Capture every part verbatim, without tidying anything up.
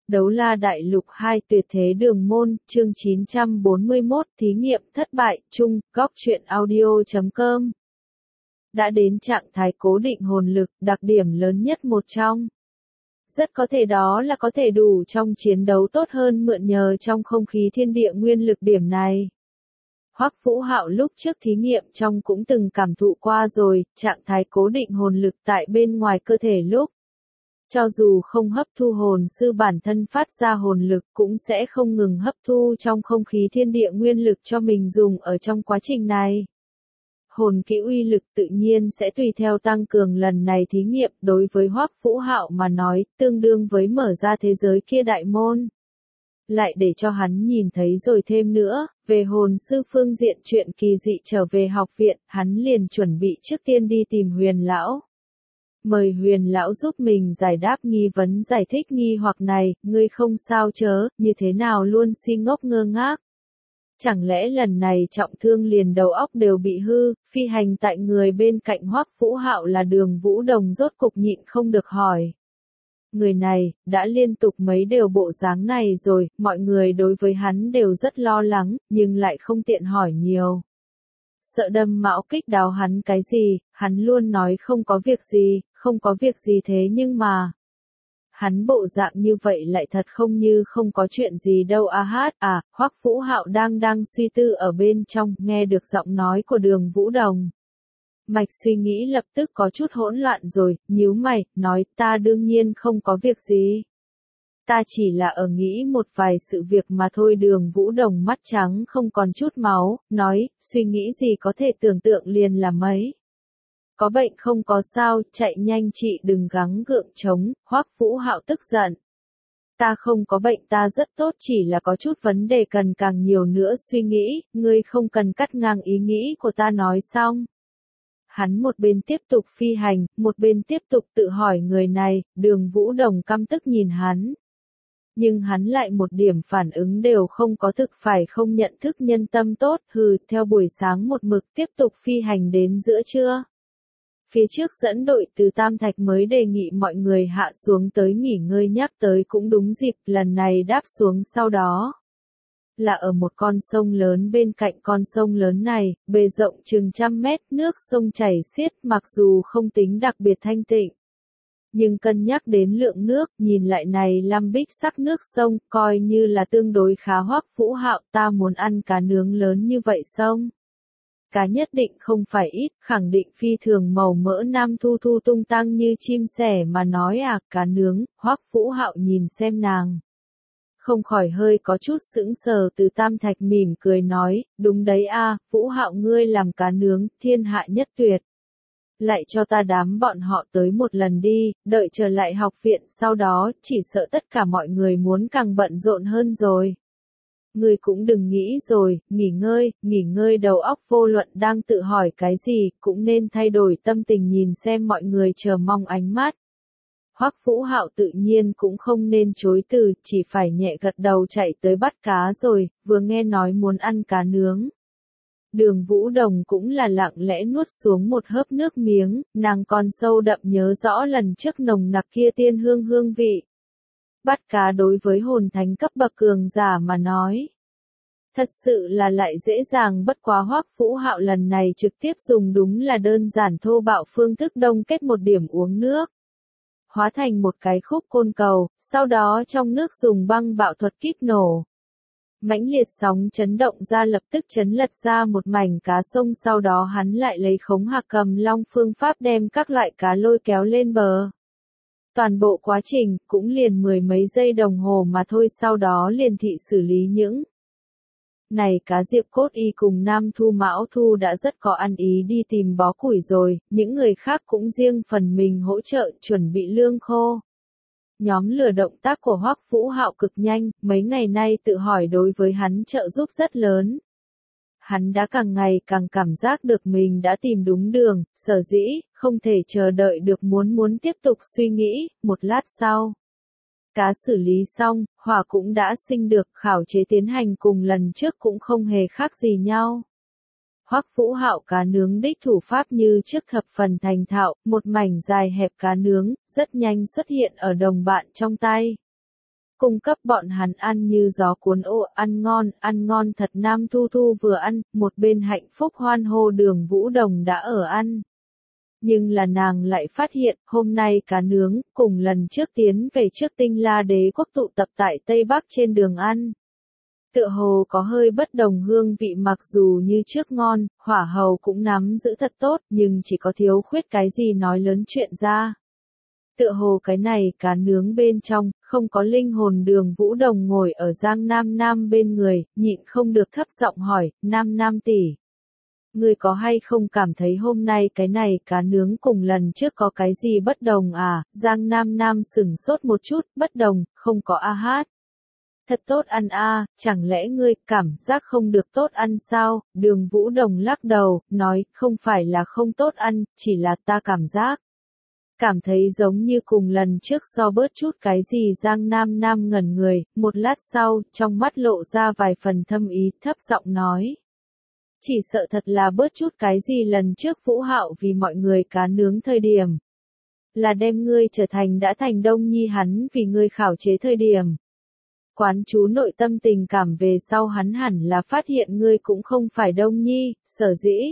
Đấu la đại lục hai tuyệt thế đường môn, chương chín trăm bốn mươi mốt, thí nghiệm thất bại, chung, góc truyện audio chấm com. Đã đến trạng thái cố định hồn lực, đặc điểm lớn nhất một trong. Rất có thể đó là có thể đủ trong chiến đấu tốt hơn mượn nhờ trong không khí thiên địa nguyên lực điểm này. Hoắc Vũ Hạo lúc trước thí nghiệm trong cũng từng cảm thụ qua rồi, trạng thái cố định hồn lực tại bên ngoài cơ thể lúc. Cho dù không hấp thu hồn sư bản thân phát ra hồn lực cũng sẽ không ngừng hấp thu trong không khí thiên địa nguyên lực cho mình dùng ở trong quá trình này. Hồn kỹ uy lực tự nhiên sẽ tùy theo tăng cường lần này thí nghiệm đối với Hoắc Vũ Hạo mà nói, tương đương với mở ra thế giới kia đại môn. Lại để cho hắn nhìn thấy rồi thêm nữa, về hồn sư phương diện chuyện kỳ dị trở về học viện, hắn liền chuẩn bị trước tiên đi tìm Huyền Lão. Mời Huyền Lão giúp mình giải đáp nghi vấn giải thích nghi hoặc này, ngươi không sao chớ, như thế nào luôn si ngốc ngơ ngác. Chẳng lẽ lần này trọng thương liền đầu óc đều bị hư, phi hành tại người bên cạnh Hoắc Vũ Hạo là Đường Vũ Đồng rốt cục nhịn không được hỏi. Người này, đã liên tục mấy đều bộ dáng này rồi, mọi người đối với hắn đều rất lo lắng, nhưng lại không tiện hỏi nhiều. Sợ đâm mão kích đào hắn cái gì, hắn luôn nói không có việc gì, không có việc gì thế nhưng mà. Hắn bộ dạng như vậy lại thật không như không có chuyện gì đâu a hát à, Hoắc Vũ Hạo đang đang suy tư ở bên trong, nghe được giọng nói của Đường Vũ Đồng. Mạch suy nghĩ lập tức có chút hỗn loạn rồi, nhíu mày, nói ta đương nhiên không có việc gì. Ta chỉ là ở nghĩ một vài sự việc mà thôi. Đường Vũ Đồng mắt trắng không còn chút máu, nói, suy nghĩ gì có thể tưởng tượng liền là mấy. Có bệnh không có sao, chạy nhanh chị đừng gắng gượng chống, Hoắc Vũ Hạo tức giận. Ta không có bệnh, ta rất tốt, chỉ là có chút vấn đề cần càng nhiều nữa suy nghĩ, ngươi không cần cắt ngang ý nghĩ của ta. Nói xong. Hắn một bên tiếp tục phi hành, một bên tiếp tục tự hỏi người này, Đường Vũ Đồng căm tức nhìn hắn. Nhưng hắn lại một điểm phản ứng đều không có, thực phải không nhận thức nhân tâm tốt, hừ, theo buổi sáng một mực tiếp tục phi hành đến giữa trưa. Phía trước dẫn đội từ Tam Thạch mới đề nghị mọi người hạ xuống tới nghỉ ngơi, nhắc tới cũng đúng dịp, lần này đáp xuống sau đó. Là ở một con sông lớn, bên cạnh con sông lớn này, bề rộng chừng trăm mét, nước sông chảy xiết, mặc dù không tính đặc biệt thanh tịnh. Nhưng cân nhắc đến lượng nước, nhìn lại này lam bích sắc nước sông, coi như là tương đối khá. Hoắc Vũ Hạo, ta muốn ăn cá nướng lớn như vậy sông. Cá nhất định không phải ít, khẳng định phi thường màu mỡ. Nam Thu Thu tung tăng như chim sẻ mà nói à, cá nướng. Hoắc Vũ Hạo nhìn xem nàng. Không khỏi hơi có chút sững sờ. Từ Tam Thạch mỉm cười nói, đúng đấy a, Vũ Hạo ngươi làm cá nướng, thiên hạ nhất tuyệt. Lại cho ta đám bọn họ tới một lần đi, đợi trở lại học viện sau đó, chỉ sợ tất cả mọi người muốn càng bận rộn hơn rồi. Ngươi cũng đừng nghĩ rồi, nghỉ ngơi, nghỉ ngơi đầu óc vô luận đang tự hỏi cái gì, cũng nên thay đổi tâm tình nhìn xem mọi người chờ mong ánh mắt. Hoắc Vũ Hạo tự nhiên cũng không nên chối từ, chỉ phải nhẹ gật đầu chạy tới bắt cá rồi, vừa nghe nói muốn ăn cá nướng. Đường Vũ Đồng cũng là lặng lẽ nuốt xuống một hớp nước miếng, nàng còn sâu đậm nhớ rõ lần trước nồng nặc kia tiên hương hương vị. Bắt cá đối với hồn thánh cấp bậc cường giả mà nói. Thật sự là lại dễ dàng, bất quá Hoắc Vũ Hạo lần này trực tiếp dùng đúng là đơn giản thô bạo phương thức đông kết một điểm uống nước. Hóa thành một cái khúc côn cầu, sau đó trong nước dùng băng bạo thuật kíp nổ. Mãnh liệt sóng chấn động ra lập tức chấn lật ra một mảnh cá sông, sau đó hắn lại lấy khống hạc cầm long phương pháp đem các loại cá lôi kéo lên bờ. Toàn bộ quá trình cũng liền mười mấy giây đồng hồ mà thôi, sau đó liền thị xử lý những này cá. Diệp Cốt Y cùng Nam Thu Mão Thu đã rất có ăn ý đi tìm bó củi rồi, những người khác cũng riêng phần mình hỗ trợ chuẩn bị lương khô. Nhóm lửa động tác của Hoắc Vũ Hạo cực nhanh, mấy ngày nay tự hỏi đối với hắn trợ giúp rất lớn. Hắn đã càng ngày càng cảm giác được mình đã tìm đúng đường, sở dĩ, không thể chờ đợi được muốn muốn tiếp tục suy nghĩ. Một lát sau, cá xử lý xong, hỏa cũng đã sinh được, khảo chế tiến hành cùng lần trước cũng không hề khác gì nhau. Hoắc Vũ Hạo cá nướng đích thủ pháp như trước thập phần thành thạo, một mảnh dài hẹp cá nướng, rất nhanh xuất hiện ở đồng bạn trong tay. cung cấp bọn hắn ăn như gió cuốn ô, ăn ngon, ăn ngon thật. Nam Thu Thu vừa ăn, một bên hạnh phúc hoan hô Đường Vũ Đồng đã ở ăn. Nhưng là nàng lại phát hiện, hôm nay cá nướng, cùng lần trước tiến về trước Tinh La Đế quốc tụ tập tại Tây Bắc trên đường ăn. Tựa hồ có hơi bất đồng hương vị, mặc dù như trước ngon, hỏa hầu cũng nắm giữ thật tốt, nhưng chỉ có thiếu khuyết cái gì nói lớn chuyện ra. Tựa hồ cái này cá nướng bên trong, không có linh hồn. Đường Vũ Đồng ngồi ở Giang Nam Nam bên người, nhịn không được thấp giọng hỏi, Nam Nam tỷ, ngươi có hay không cảm thấy hôm nay cái này cá nướng cùng lần trước có cái gì bất đồng à? Giang Nam Nam sửng sốt một chút, bất đồng, không có a hát. Thật tốt ăn a, à, chẳng lẽ ngươi cảm giác không được tốt ăn sao? Đường Vũ Đồng lắc đầu, nói, không phải là không tốt ăn, chỉ là ta cảm giác. Cảm thấy giống như cùng lần trước so bớt chút cái gì. Giang Nam Nam ngẩn người, một lát sau, trong mắt lộ ra vài phần thâm ý, thấp giọng nói. Chỉ sợ thật là bớt chút cái gì lần trước Vũ Hạo vì mọi người cá nướng thời điểm. Là đem ngươi trở thành đã thành Đông Nhi hắn vì ngươi khảo chế thời điểm. Quán chú nội tâm tình cảm về sau hắn hẳn là phát hiện ngươi cũng không phải Đông Nhi, sở dĩ.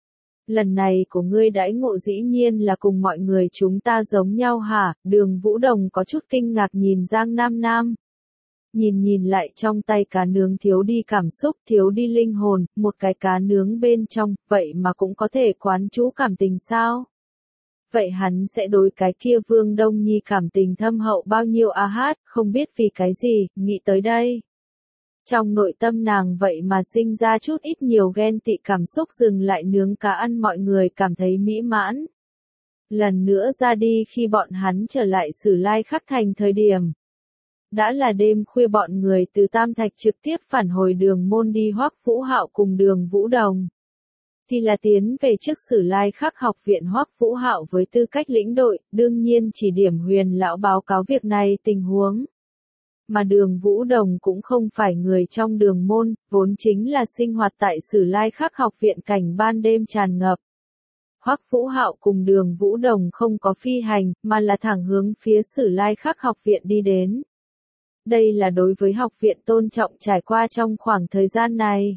Lần này của ngươi đãi ngộ dĩ nhiên là cùng mọi người chúng ta giống nhau hả? Đường Vũ Đồng có chút kinh ngạc nhìn Giang Nam Nam. Nhìn nhìn lại trong tay cá nướng thiếu đi cảm xúc, thiếu đi linh hồn, một cái cá nướng bên trong, vậy mà cũng có thể quán chú cảm tình sao? Vậy hắn sẽ đối cái kia Vương Đông Nhi cảm tình thâm hậu bao nhiêu a hát, không biết vì cái gì, nghĩ tới đây. Trong nội tâm nàng vậy mà sinh ra chút ít nhiều ghen tị cảm xúc. Dừng lại nướng cá ăn, mọi người cảm thấy mỹ mãn. Lần nữa ra đi, khi bọn hắn trở lại Sử Lai Khắc Thành thời điểm. Đã là đêm khuya, bọn người từ Tam Thạch trực tiếp phản hồi Đường Môn đi. Hoắc Vũ Hạo cùng Đường Vũ Đồng thì là tiến về trước Sử Lai Khắc học viện. Hoắc Vũ Hạo với tư cách lĩnh đội, đương nhiên chỉ điểm Huyền lão báo cáo việc này tình huống. Mà Đường Vũ Đồng cũng không phải người trong Đường Môn, vốn chính là sinh hoạt tại Sử Lai Khắc học viện, cảnh ban đêm tràn ngập. Hoắc Vũ Hạo cùng Đường Vũ Đồng không có phi hành, mà là thẳng hướng phía Sử Lai Khắc học viện đi đến. Đây là đối với học viện tôn trọng trải qua trong khoảng thời gian này.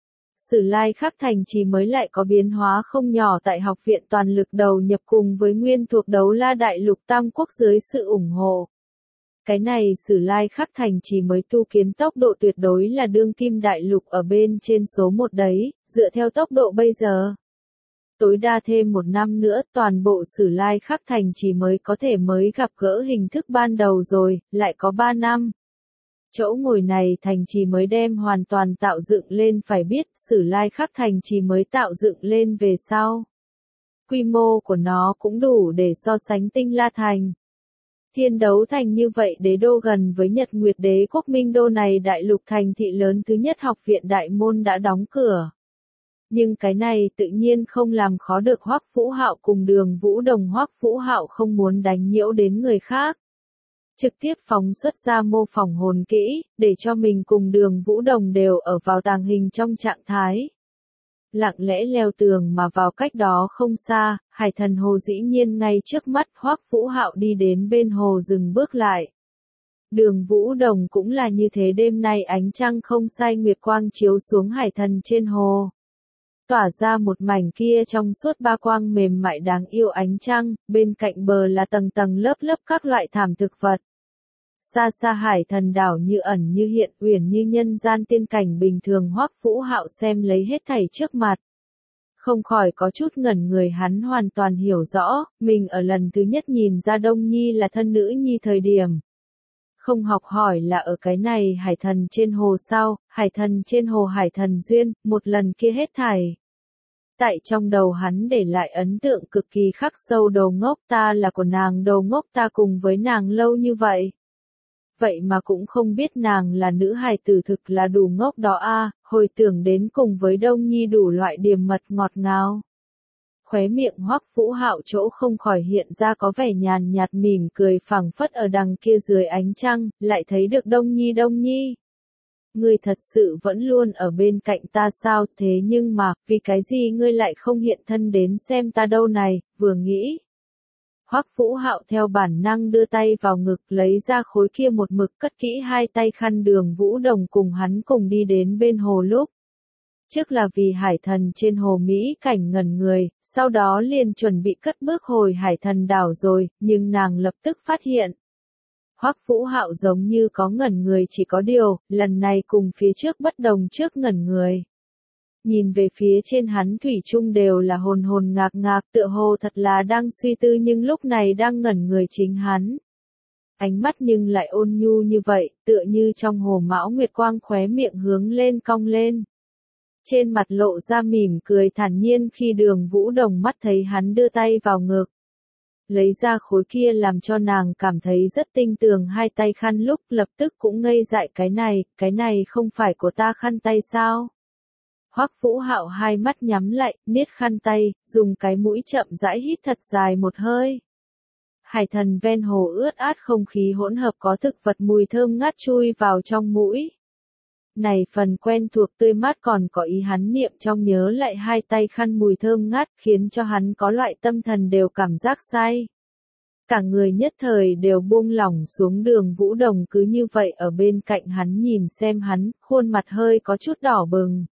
Sử Lai Khắc thành trì mới lại có biến hóa không nhỏ, tại học viện toàn lực đầu nhập cùng với nguyên thuộc Đấu La Đại Lục Tam Quốc dưới sự ủng hộ. Cái này Sử Lai Khắc thành trì mới tu kiến tốc độ tuyệt đối là đương kim đại lục ở bên trên số một đấy, dựa theo tốc độ bây giờ. Tối đa thêm một năm nữa, toàn bộ Sử Lai Khắc thành trì mới có thể mới gặp gỡ hình thức ban đầu rồi, lại có ba năm. Chỗ ngồi này thành trì mới đem hoàn toàn tạo dựng lên, phải biết, Sử Lai Khắc thành trì mới tạo dựng lên về sau. Quy mô của nó cũng đủ để so sánh Tinh La Thành. Thiên Đấu Thành như vậy đế đô gần với Nhật Nguyệt Đế quốc Minh Đô này đại lục thành thị lớn thứ nhất, học viện Đại Môn đã đóng cửa. Nhưng cái này tự nhiên không làm khó được Hoắc Vũ Hạo cùng Đường Vũ Đồng. Hoắc Vũ Hạo không muốn đánh nhiễu đến người khác. Trực tiếp phóng xuất ra mô phỏng hồn kỹ, để cho mình cùng Đường Vũ Đồng đều ở vào tàng hình trong trạng thái. Lặng lẽ leo tường mà vào cách đó không xa, Hải Thần Hồ dĩ nhiên ngay trước mắt. Hoắc Vũ Hạo đi đến bên hồ dừng bước lại. Đường Vũ Đồng cũng là như thế, đêm nay ánh trăng không sai, nguyệt quang chiếu xuống Hải Thần trên hồ. Tỏa ra một mảnh kia trong suốt ba quang mềm mại đáng yêu ánh trăng, bên cạnh bờ là tầng tầng lớp lớp các loại thảm thực vật. Xa xa Hải Thần đảo như ẩn như hiện, uyển như nhân gian tiên cảnh bình thường. Hoắc Vũ Hạo xem lấy hết thảy trước mặt. Không khỏi có chút ngẩn người, hắn hoàn toàn hiểu rõ, mình ở lần thứ nhất nhìn ra Đông Nhi là thân nữ nhi thời điểm. Không học hỏi là ở cái này Hải Thần trên hồ sao, Hải Thần trên hồ, Hải Thần duyên, một lần kia hết thảy. Tại trong đầu hắn để lại ấn tượng cực kỳ khắc sâu. Đồ ngốc, ta là của nàng, đồ ngốc, ta cùng với nàng lâu như vậy. Vậy mà cũng không biết nàng là nữ hài tử, thực là đủ ngốc đó a. Hồi tưởng đến cùng với Đông Nhi đủ loại điềm mật ngọt ngào. Khóe miệng Hoắc Vũ Hạo chỗ không khỏi hiện ra có vẻ nhàn nhạt mỉm cười, phảng phất ở đằng kia dưới ánh trăng, lại thấy được Đông Nhi. Đông Nhi, ngươi thật sự vẫn luôn ở bên cạnh ta sao? Thế nhưng mà, vì cái gì ngươi lại không hiện thân đến xem ta đâu này? Vừa nghĩ, Hoắc Vũ Hạo theo bản năng đưa tay vào ngực lấy ra khối kia một mực cất kỹ hai tay khăn. Đường Vũ Đồng cùng hắn cùng đi đến bên hồ lúc. Trước là vì hải thần trên hồ Mỹ cảnh ngẩn người, sau đó liền chuẩn bị cất bước hồi hải thần đảo rồi, nhưng nàng lập tức phát hiện. Hoắc Vũ Hạo giống như có ngẩn người, chỉ có điều, lần này cùng phía trước bất đồng. Trước ngẩn người. Nhìn về phía trên hắn thủy chung đều là hồn hồn ngạc ngạc, tựa hồ thật là đang suy tư, nhưng lúc này đang ngẩn người chính hắn. Ánh mắt nhưng lại ôn nhu như vậy, tựa như trong hồ mão nguyệt quang, khóe miệng hướng lên cong lên. Trên mặt lộ ra mỉm cười thản nhiên khi Đường Vũ Đồng mắt thấy hắn đưa tay vào ngực. Lấy ra khối kia làm cho nàng cảm thấy rất tinh tường hai tay khăn lúc lập tức cũng ngây dại, cái này, cái này không phải của ta khăn tay sao? Hoắc Vũ Hạo hai mắt nhắm lại, niết khăn tay, dùng cái mũi chậm rãi hít thật dài một hơi. Hải thần ven hồ ướt át, không khí hỗn hợp có thực vật mùi thơm ngát chui vào trong mũi. Này phần quen thuộc tươi mát còn có ý hắn niệm trong nhớ lại hai tay khăn mùi thơm ngát, khiến cho hắn có loại tâm thần đều cảm giác say. Cả người nhất thời đều buông lỏng xuống. Đường Vũ Đồng cứ như vậy ở bên cạnh hắn nhìn xem hắn, khuôn mặt hơi có chút đỏ bừng.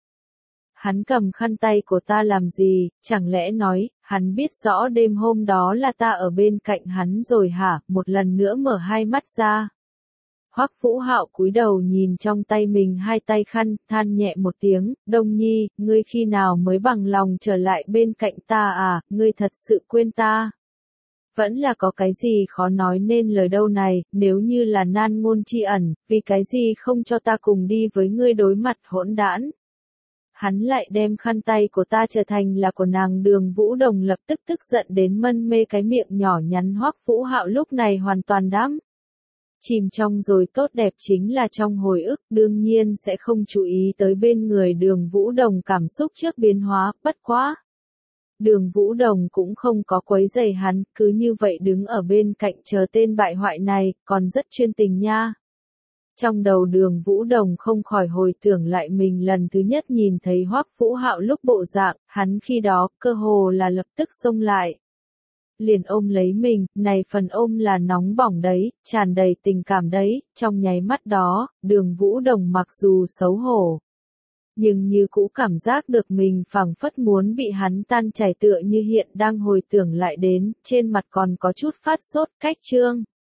Hắn cầm khăn tay của ta làm gì, chẳng lẽ nói, hắn biết rõ đêm hôm đó là ta ở bên cạnh hắn rồi hả? Một lần nữa mở hai mắt ra. Hoắc Vũ Hạo cúi đầu nhìn trong tay mình hai tay khăn, than nhẹ một tiếng, Đông Nhi, ngươi khi nào mới bằng lòng trở lại bên cạnh ta à, ngươi thật sự quên ta. Vẫn là có cái gì khó nói nên lời đâu này, nếu như là nan ngôn chi ẩn, vì cái gì không cho ta cùng đi với ngươi đối mặt hỗn đản. Hắn lại đem khăn tay của ta trở thành là của nàng. Đường Vũ Đồng lập tức tức giận đến mân mê cái miệng nhỏ nhắn. Hoắc Vũ Hạo lúc này hoàn toàn đắm chìm trong rồi tốt đẹp chính là trong hồi ức, đương nhiên sẽ không chú ý tới bên người Đường Vũ Đồng cảm xúc trước biến hóa, bất quá. Đường Vũ Đồng cũng không có quấy rầy hắn, cứ như vậy đứng ở bên cạnh chờ tên bại hoại này, còn rất chuyên tình nha. Trong đầu Đường Vũ Đồng không khỏi hồi tưởng lại mình lần thứ nhất nhìn thấy Hoắc Vũ Hạo lúc bộ dạng, hắn khi đó, cơ hồ là lập tức xông lại. Liền ôm lấy mình, này phần ôm là nóng bỏng đấy, tràn đầy tình cảm đấy, trong nháy mắt đó, Đường Vũ Đồng mặc dù xấu hổ. Nhưng như cũ cảm giác được mình phảng phất muốn bị hắn tan chảy, tựa như hiện đang hồi tưởng lại đến, trên mặt còn có chút phát sốt. Cách chương